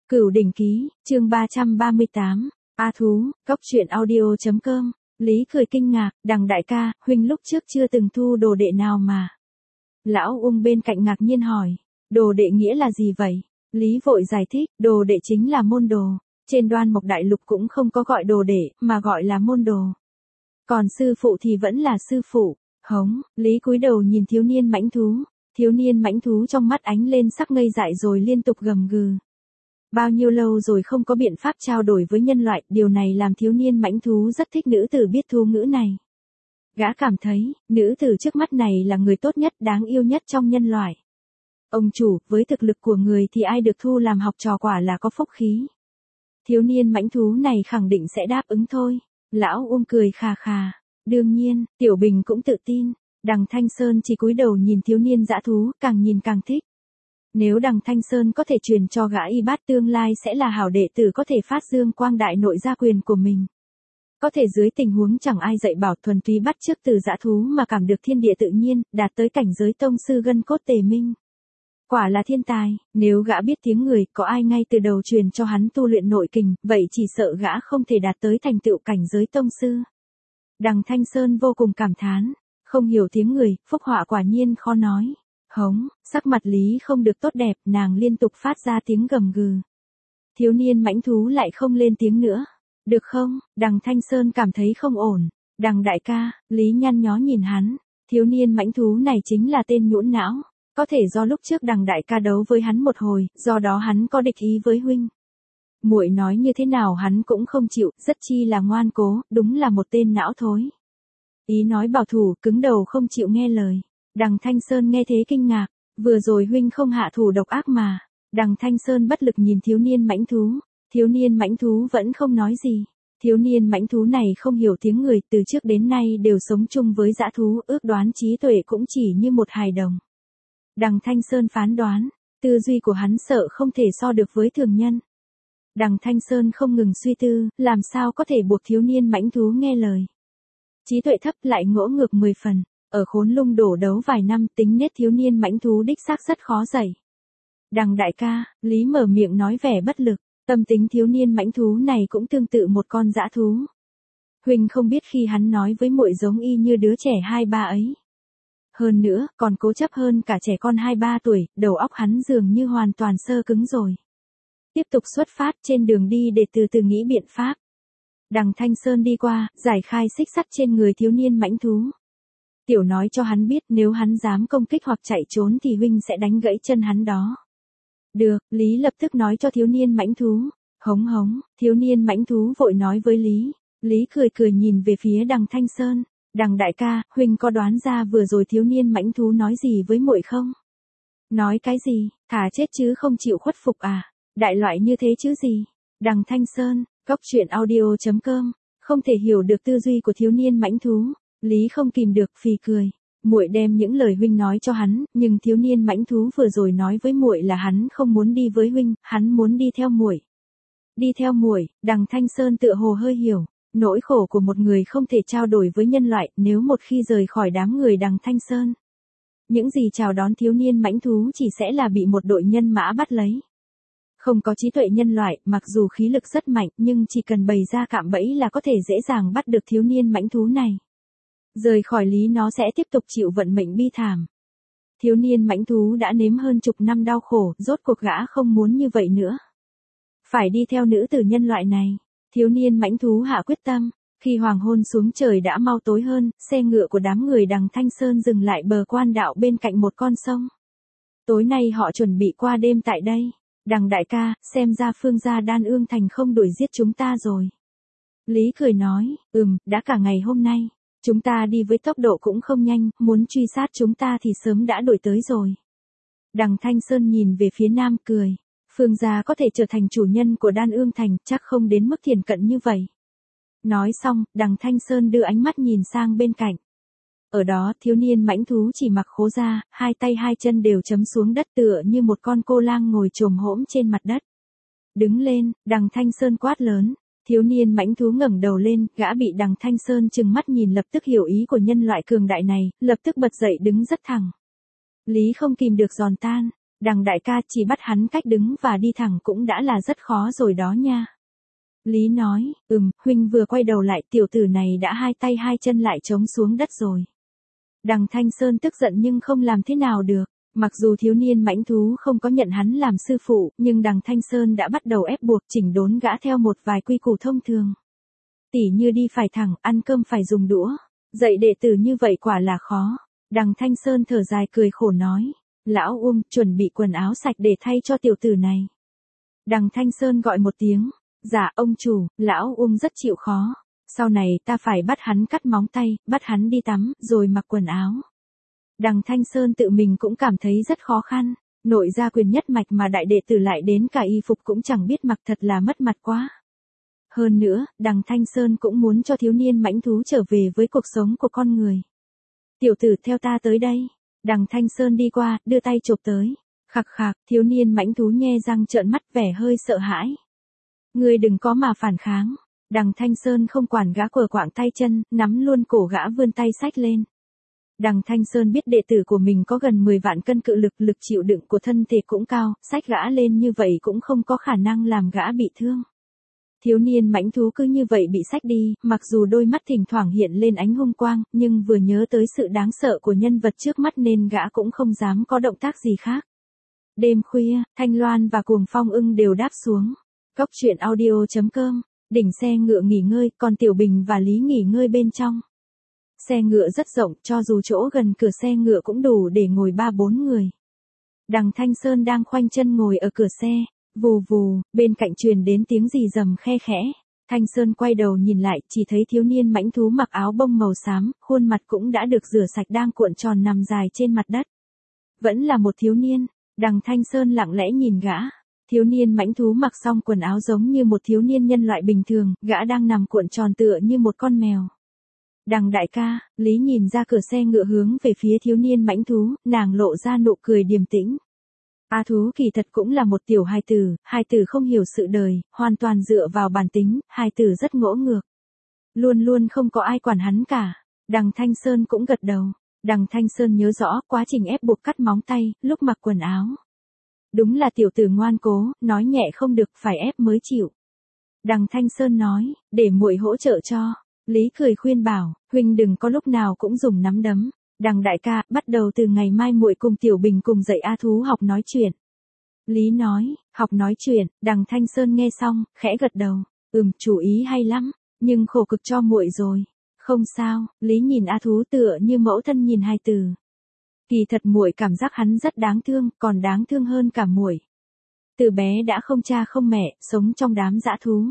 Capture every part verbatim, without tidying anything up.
Cửu đỉnh ký, chương ba trăm ba mươi tám, A thú, cóc truyện audio chấm com. Lý cười kinh ngạc, đằng đại ca, huynh lúc trước chưa từng thu đồ đệ nào mà. Lão ung bên cạnh ngạc nhiên hỏi, đồ đệ nghĩa là gì vậy? Lý vội giải thích, đồ đệ chính là môn đồ. Trên Đoan Mộc Đại Lục cũng không có gọi đồ đệ, mà gọi là môn đồ. Còn sư phụ thì vẫn là sư phụ. Hống, Lý cúi đầu nhìn thiếu niên mãnh thú. Thiếu niên mãnh thú trong mắt ánh lên sắc ngây dại rồi liên tục gầm gừ. Bao nhiêu lâu rồi không có biện pháp trao đổi với nhân loại, điều này làm thiếu niên mãnh thú rất thích nữ tử biết thú ngữ này. Gã cảm thấy, nữ tử trước mắt này là người tốt nhất, đáng yêu nhất trong nhân loại. Ông chủ, với thực lực của người thì ai được thu làm học trò quả là có phúc khí. Thiếu niên mãnh thú này khẳng định sẽ đáp ứng thôi. Lão Ung cười khà khà. Đương nhiên, Tiểu Bình cũng tự tin. Đằng Thanh Sơn chỉ cúi đầu nhìn thiếu niên dã thú, càng nhìn càng thích. Nếu đằng Thanh Sơn có thể truyền cho gã y bát tương lai sẽ là hảo đệ tử có thể phát dương quang đại nội gia quyền của mình. Có thể dưới tình huống chẳng ai dạy bảo thuần túy bắt chước từ dã thú mà cảm được thiên địa tự nhiên, đạt tới cảnh giới tông sư gân cốt tề minh. Quả là thiên tài, nếu gã biết tiếng người, có ai ngay từ đầu truyền cho hắn tu luyện nội kình, vậy chỉ sợ gã không thể đạt tới thành tựu cảnh giới tông sư. Đằng Thanh Sơn vô cùng cảm thán, không hiểu tiếng người, phúc họa quả nhiên khó nói. Hống, sắc mặt Lý không được tốt đẹp, nàng liên tục phát ra tiếng gầm gừ. Thiếu niên mãnh thú lại không lên tiếng nữa. Được không? Đằng Thanh Sơn cảm thấy không ổn. Đằng đại ca, Lý nhăn nhó nhìn hắn. Thiếu niên mãnh thú này chính là tên nhũn não. Có thể do lúc trước đằng đại ca đấu với hắn một hồi, do đó hắn có địch ý với huynh. Muội nói như thế nào hắn cũng không chịu, rất chi là ngoan cố, đúng là một tên não thối. Ý nói bảo thủ, cứng đầu không chịu nghe lời. Đằng Thanh Sơn nghe thế kinh ngạc, vừa rồi huynh không hạ thủ độc ác mà. Đằng Thanh Sơn bất lực nhìn thiếu niên mãnh thú, thiếu niên mãnh thú vẫn không nói gì. Thiếu niên mãnh thú này không hiểu tiếng người, từ trước đến nay đều sống chung với dã thú, ước đoán trí tuệ cũng chỉ như một hài đồng. Đằng Thanh Sơn phán đoán, tư duy của hắn sợ không thể so được với thường nhân. Đằng Thanh Sơn không ngừng suy tư, làm sao có thể buộc thiếu niên mãnh thú nghe lời. Trí tuệ thấp lại ngỗ ngược mười phần. Ở Khốn Lung đổ đấu vài năm, tính nết thiếu niên mãnh thú đích xác rất khó dạy. Đằng đại ca, Lý mở miệng nói vẻ bất lực, tâm tính thiếu niên mãnh thú này cũng tương tự một con dã thú. Huynh không biết khi hắn nói với muội giống y như đứa trẻ hai ba ấy. Hơn nữa, còn cố chấp hơn cả trẻ con hai ba tuổi, đầu óc hắn dường như hoàn toàn sơ cứng rồi. Tiếp tục xuất phát trên đường đi để từ từ nghĩ biện pháp. Đằng Thanh Sơn đi qua, giải khai xích sắt trên người thiếu niên mãnh thú. Tiểu nói cho hắn biết nếu hắn dám công kích hoặc chạy trốn thì huynh sẽ đánh gãy chân hắn đó. Được, Lý lập tức nói cho thiếu niên mãnh thú. Hống hống, thiếu niên mãnh thú vội nói với Lý. Lý cười cười nhìn về phía đằng Thanh Sơn. Đằng đại ca, huynh có đoán ra vừa rồi thiếu niên mãnh thú nói gì với muội không? Nói cái gì, thà chết chứ không chịu khuất phục à? Đại loại như thế chứ gì? Đằng Thanh Sơn, cóc truyện audio chấm com, không thể hiểu được tư duy của thiếu niên mãnh thú. Lý không kìm được phì cười. Muội đem những lời huynh nói cho hắn, nhưng thiếu niên mãnh thú vừa rồi nói với muội là hắn không muốn đi với huynh, hắn muốn đi theo muội. Đi theo muội, đằng Thanh Sơn tựa hồ hơi hiểu. Nỗi khổ của một người không thể trao đổi với nhân loại, nếu một khi rời khỏi đám người đằng Thanh Sơn. Những gì chào đón thiếu niên mãnh thú chỉ sẽ là bị một đội nhân mã bắt lấy. Không có trí tuệ nhân loại, mặc dù khí lực rất mạnh, nhưng chỉ cần bày ra cạm bẫy là có thể dễ dàng bắt được thiếu niên mãnh thú này. Rời khỏi Lý nó sẽ tiếp tục chịu vận mệnh bi thảm. Thiếu niên mãnh thú đã nếm hơn chục năm đau khổ, rốt cuộc gã không muốn như vậy nữa. Phải đi theo nữ tử nhân loại này. Thiếu niên mãnh thú hạ quyết tâm, khi hoàng hôn xuống trời đã mau tối hơn, xe ngựa của đám người đằng Thanh Sơn dừng lại bờ quan đạo bên cạnh một con sông. Tối nay họ chuẩn bị qua đêm tại đây. Đằng đại ca, xem ra Phương gia Đan Ương Thành không đuổi giết chúng ta rồi. Lý cười nói, ừm, đã cả ngày hôm nay. Chúng ta đi với tốc độ cũng không nhanh, muốn truy sát chúng ta thì sớm đã đuổi tới rồi. Đằng Thanh Sơn nhìn về phía nam cười. Phương gia có thể trở thành chủ nhân của Đan Ương Thành, chắc không đến mức thiền cận như vậy. Nói xong, đằng Thanh Sơn đưa ánh mắt nhìn sang bên cạnh. Ở đó, thiếu niên mãnh thú chỉ mặc khố da, hai tay hai chân đều chấm xuống đất tựa như một con cô lang ngồi chồm hổm trên mặt đất. Đứng lên, đằng Thanh Sơn quát lớn. Thiếu niên mãnh thú ngẩng đầu lên, gã bị đằng Thanh Sơn trừng mắt nhìn lập tức hiểu ý của nhân loại cường đại này, lập tức bật dậy đứng rất thẳng. Lý không kìm được giòn tan. Đằng đại ca chỉ bắt hắn cách đứng và đi thẳng cũng đã là rất khó rồi đó nha. Lý nói, ừm, huynh vừa quay đầu lại tiểu tử này đã hai tay hai chân lại trống xuống đất rồi. Đằng Thanh Sơn tức giận nhưng không làm thế nào được. Mặc dù thiếu niên mãnh thú không có nhận hắn làm sư phụ, nhưng đằng Thanh Sơn đã bắt đầu ép buộc chỉnh đốn gã theo một vài quy củ thông thường. Tỉ như đi phải thẳng, ăn cơm phải dùng đũa. Dạy đệ tử như vậy quả là khó. Đằng Thanh Sơn thở dài cười khổ nói. Lão Uông, chuẩn bị quần áo sạch để thay cho tiểu tử này. Đằng Thanh Sơn gọi một tiếng. Dạ ông chủ, lão Uông rất chịu khó. Sau này ta phải bắt hắn cắt móng tay, bắt hắn đi tắm, rồi mặc quần áo. Đằng Thanh Sơn tự mình cũng cảm thấy rất khó khăn. Nội gia quyền nhất mạch mà đại đệ tử lại đến cả y phục cũng chẳng biết mặc, thật là mất mặt quá. Hơn nữa, đằng Thanh Sơn cũng muốn cho thiếu niên mãnh thú trở về với cuộc sống của con người. Tiểu tử theo ta tới đây. Đằng Thanh Sơn đi qua, đưa tay chộp tới. Khặc khạc, thiếu niên mãnh thú nhe răng trợn mắt vẻ hơi sợ hãi. Ngươi đừng có mà phản kháng. Đằng Thanh Sơn không quản gã quờ quạng tay chân, nắm luôn cổ gã vươn tay xách lên. Đằng Thanh Sơn biết đệ tử của mình có gần mười vạn cân cự lực, lực chịu đựng của thân thể cũng cao, xách gã lên như vậy cũng không có khả năng làm gã bị thương. Thiếu niên mãnh thú cứ như vậy bị xách đi, mặc dù đôi mắt thỉnh thoảng hiện lên ánh hung quang, nhưng vừa nhớ tới sự đáng sợ của nhân vật trước mắt nên gã cũng không dám có động tác gì khác. Đêm khuya, Thanh Loan và Cuồng Phong Ưng đều đáp xuống. Cốc truyện audio chấm com, đỉnh xe ngựa nghỉ ngơi, còn Tiểu Bình và Lý nghỉ ngơi bên trong. Xe ngựa rất rộng, cho dù chỗ gần cửa xe ngựa cũng đủ để ngồi ba bốn người. Đằng Thanh Sơn đang khoanh chân ngồi ở cửa xe, vù vù, bên cạnh truyền đến tiếng gì rầm khe khẽ. Thanh Sơn quay đầu nhìn lại, chỉ thấy thiếu niên mãnh thú mặc áo bông màu xám, khuôn mặt cũng đã được rửa sạch đang cuộn tròn nằm dài trên mặt đất. Vẫn là một thiếu niên, đằng Thanh Sơn lặng lẽ nhìn gã. Thiếu niên mãnh thú mặc xong quần áo giống như một thiếu niên nhân loại bình thường, gã đang nằm cuộn tròn tựa như một con mèo. Đằng đại ca, Lý nhìn ra cửa xe ngựa hướng về phía thiếu niên mãnh thú, nàng lộ ra nụ cười điềm tĩnh. A thú kỳ thật cũng là một tiểu hài tử, hài tử không hiểu sự đời, hoàn toàn dựa vào bản tính, hài tử rất ngỗ ngược. Luôn luôn không có ai quản hắn cả. Đằng Thanh Sơn cũng gật đầu. Đằng Thanh Sơn nhớ rõ quá trình ép buộc cắt móng tay, lúc mặc quần áo. Đúng là tiểu tử ngoan cố, nói nhẹ không được, phải ép mới chịu. Đằng Thanh Sơn nói, để muội hỗ trợ cho. Lý cười khuyên bảo, huynh đừng có lúc nào cũng dùng nắm đấm. Đằng đại ca, bắt đầu từ ngày mai muội cùng Tiểu Bình cùng dạy A thú học nói chuyện. Lý nói, học nói chuyện, đằng Thanh Sơn nghe xong, khẽ gật đầu. Ừm, chủ ý hay lắm, nhưng khổ cực cho muội rồi. Không sao, Lý nhìn A thú tựa như mẫu thân nhìn hai từ. Kỳ thật muội cảm giác hắn rất đáng thương, còn đáng thương hơn cả muội. Từ bé đã không cha không mẹ, sống trong đám dã thú.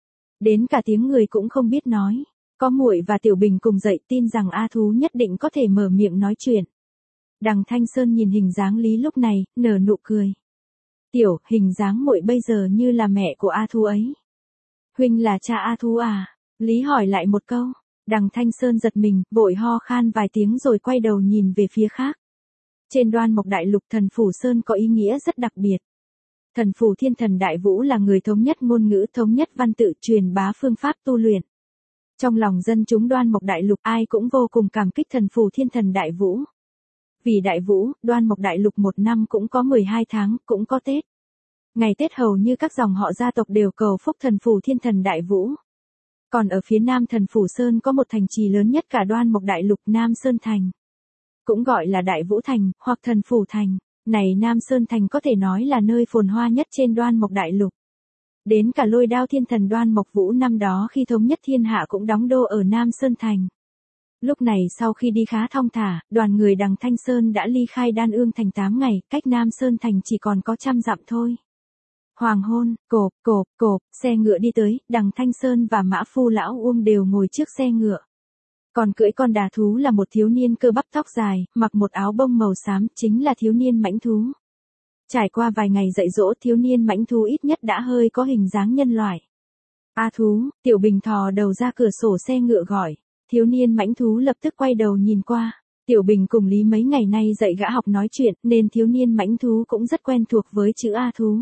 Đến cả tiếng người cũng không biết nói. Có muội và Tiểu Bình cùng dạy, tin rằng A thú nhất định có thể mở miệng nói chuyện. Đằng Thanh Sơn nhìn hình dáng Lý lúc này, nở nụ cười. Tiểu, hình dáng muội bây giờ như là mẹ của A thú ấy. Huynh là cha A thú à? Lý hỏi lại một câu. Đằng Thanh Sơn giật mình, vội ho khan vài tiếng rồi quay đầu nhìn về phía khác. Trên Đoan Mộc Đại Lục Thần Phủ Sơn có ý nghĩa rất đặc biệt. Thần Phủ Thiên Thần Đại Vũ là người thống nhất ngôn ngữ, thống nhất văn tự, truyền bá phương pháp tu luyện. Trong lòng dân chúng Đoan Mộc Đại Lục ai cũng vô cùng cảm kích Thần Phủ Thiên Thần Đại Vũ. Vì Đại Vũ, Đoan Mộc Đại Lục một năm cũng có mười hai tháng, cũng có Tết. Ngày Tết hầu như các dòng họ gia tộc đều cầu phúc Thần Phủ Thiên Thần Đại Vũ. Còn ở phía nam Thần Phủ Sơn có một thành trì lớn nhất cả Đoan Mộc Đại Lục, Nam Sơn Thành. Cũng gọi là Đại Vũ Thành, hoặc Thần Phủ Thành. Này Nam Sơn Thành có thể nói là nơi phồn hoa nhất trên Đoan Mộc Đại Lục. Đến cả Lôi Đao Thiên Thần Đoan Mộc Vũ năm đó khi thống nhất thiên hạ cũng đóng đô ở Nam Sơn Thành. Lúc này sau khi đi khá thong thả, đoàn người đằng Thanh Sơn đã ly khai Đan Ương Thành tám ngày, cách Nam Sơn Thành chỉ còn có trăm dặm thôi. Hoàng hôn, cộp, cộp, cộp, xe ngựa đi tới, đằng Thanh Sơn và Mã Phu Lão Uông đều ngồi trước xe ngựa. Còn cưỡi con đà thú là một thiếu niên cơ bắp tóc dài, mặc một áo bông màu xám, chính là thiếu niên mãnh thú. Trải qua vài ngày dạy dỗ, thiếu niên mãnh thú ít nhất đã hơi có hình dáng nhân loại. A thú, Tiểu Bình thò đầu ra cửa sổ xe ngựa gọi. Thiếu niên mãnh thú lập tức quay đầu nhìn qua. Tiểu Bình cùng Lý mấy ngày nay dạy gã học nói chuyện, nên thiếu niên mãnh thú cũng rất quen thuộc với chữ A thú.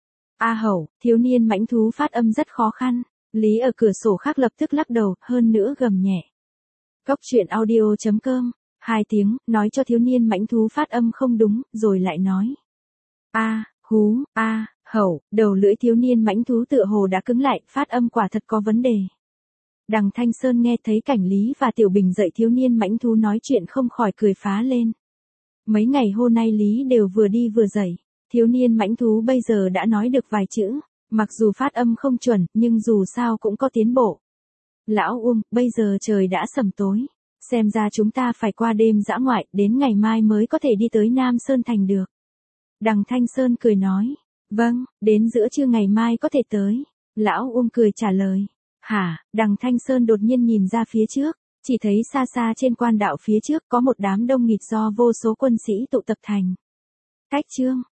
A hẩu, thiếu niên mãnh thú phát âm rất khó khăn. Lý ở cửa sổ khác lập tức lắc đầu, hơn nữa gầm nhẹ. Cốc truyện audio chấm com, hai tiếng, nói cho thiếu niên mãnh thú phát âm không đúng, rồi lại nói. A, hú, a, hẩu, đầu lưỡi thiếu niên mãnh thú tựa hồ đã cứng lại, phát âm quả thật có vấn đề. Đằng Thanh Sơn nghe thấy Cảnh Lý và Tiểu Bình dạy thiếu niên mãnh thú nói chuyện không khỏi cười phá lên. Mấy ngày hôm nay Lý đều vừa đi vừa dạy, thiếu niên mãnh thú bây giờ đã nói được vài chữ, mặc dù phát âm không chuẩn, nhưng dù sao cũng có tiến bộ. Lão Uông, bây giờ trời đã sầm tối, xem ra chúng ta phải qua đêm dã ngoại, đến ngày mai mới có thể đi tới Nam Sơn Thành được. Đằng Thanh Sơn cười nói, vâng, đến giữa trưa ngày mai có thể tới. Lão Uông cười trả lời, hả? Đằng Thanh Sơn đột nhiên nhìn ra phía trước, chỉ thấy xa xa trên quan đạo phía trước có một đám đông nghịt do vô số quân sĩ tụ tập thành. Cách chương